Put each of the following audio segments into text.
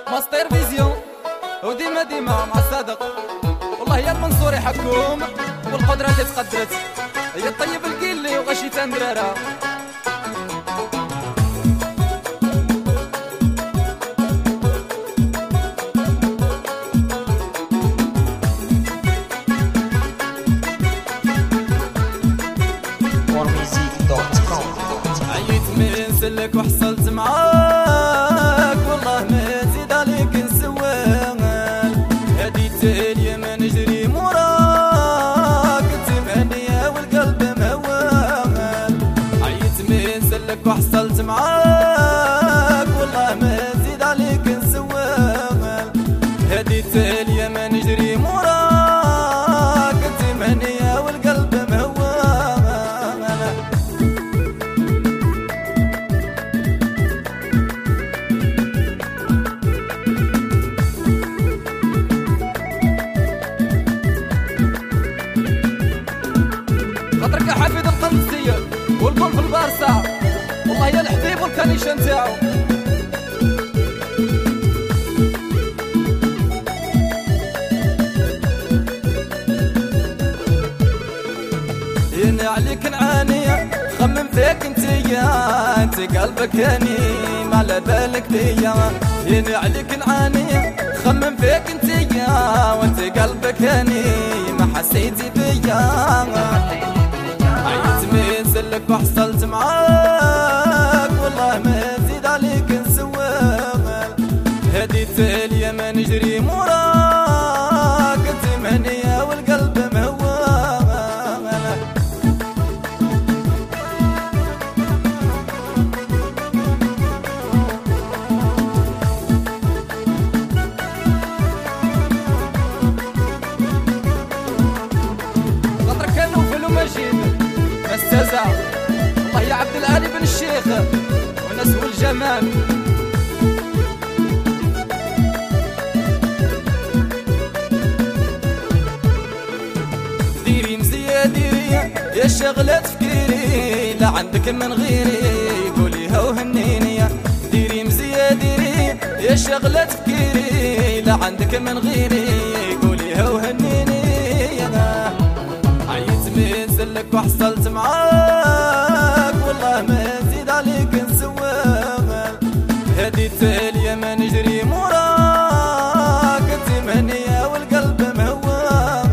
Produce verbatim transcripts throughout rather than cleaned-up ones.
ماستر فيزيون وديما ديما مع الصادق. والله يا المنصور يحكم والقدرة اللي تقدرت هي الطيب القيلي وغشي تندرارا. عييت من سلك وحصلت معاك والله ما نزيد عليك نسوال. هديت اليمن نجري موراك انت مهنية والقلب مهوال. عييت من سلك وحصلت معاك والله ما نزيد عليك نسوال. هديت اليمن نجري موراك انت مهنية والقلب مهوال. خاطرك حفيد القنصية والقول في البارسا والله يا الحبيب والكنيشة نتاعو. يني عليك نعاني خمم فيك انتيا انت قلبك هاني ما على بالك بيا. يني عليك نعاني خمم فيك انتيا وانت قلبك هاني ما حسيتي بيا. عيت من سلك وحصلت معاك والله ما نزيد عليك نسوال. هديت اليمن نجري موراك انت مهنية والقلب مهوال. خاطرك كانوا فيلم مجيد استاذة الله يا عبد العالي بن الشيخ وناس والجمال. ديري مزية ديري يا شغلة تفكيري لا عندك من غيري قوليها وهنيني. ديري مزية ديري يا شغلة تفكيري لا عندك من غيري قوليها وهنيني. عيت من سلك وحصلت معاك والله ما نزيد عليك نسوال. هديت اليمن نجري موراك انت مهنية والقلب مهوال.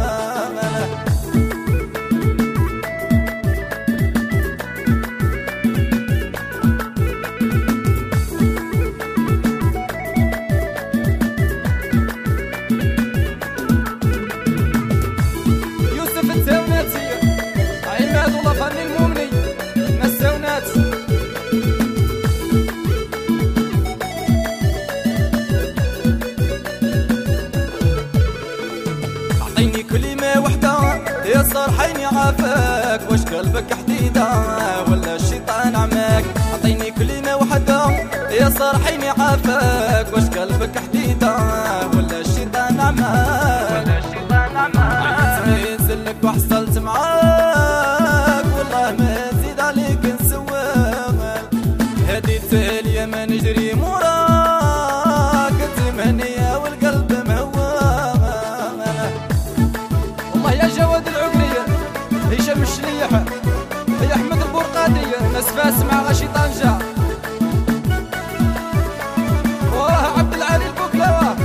يوسف التاوناتي عماد والله فني المؤمني نساونات. اعطيني كلمة وحدة يا صرحيني عافاك واش قلبك حديدة ولا الشيطان عماك. اعطيني كلمة وحدة يا صرحيني عافاك واش قلبك حديدة ولا الشيطان عماك. عيت من سلك وحصلت معاك والله ما نزيد عليك نسوال. هديت اليمن نجري موراك انت مهنية والقلب مهوال. والله يا جواد العقرية هشام الشليح يا احمد البرقادي ناس فاس مع غشي طنجة وراه عبد العالي البوكلاوة.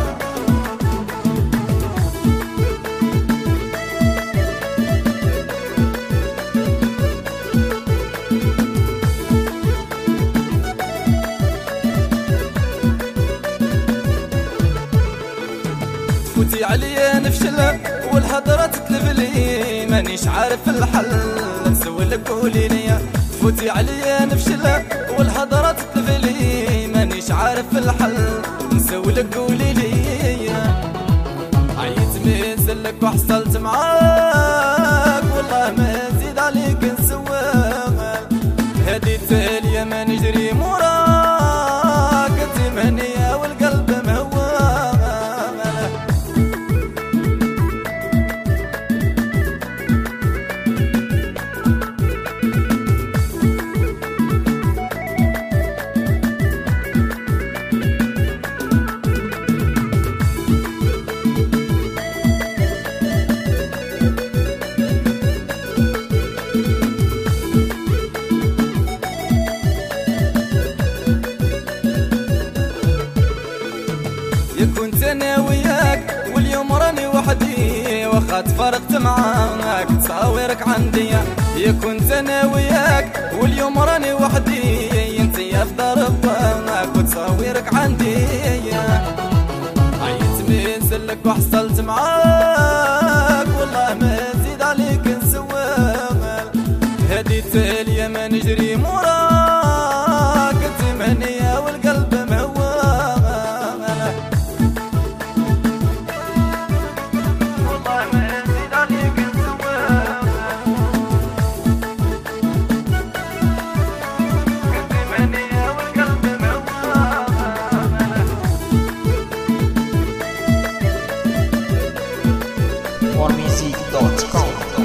تفوتي عليا نفشل والهضرة تتلفلي مانيش عارف الحل نسولك قوليلي. تفوتي عليا نفشل والهضرة تتلفلي مانيش عارف الحل نسولك قوليلي. عيت من سلك وحصلت معاك والله ما نزيد عليك نسوال. هديت اليمن نجري موراك انت مهنية والقلب مهوال. وخا تفرقت معاك تصاورك عندي يا كنت انا وياك واليوم راني وحدي انت يا في دار باك وتصاورك عندي عيت من سلك وحصلت معاك والله ما نزيد عليك نسوال هديت اليمن نجري موراك التمنية والقلب موال والله ما نزيد عليك نسوال التمنية والقلب موال more music dot com.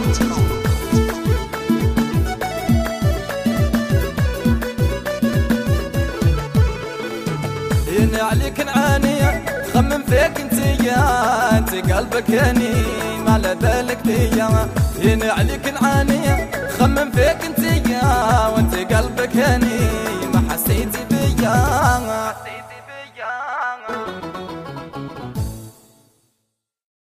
هنا عليك نعاني خمم فيك انتيا انت قلبك هني ما على بالك ليا هنا عليك نعاني خمم فيك انتيا وانت قلبك هني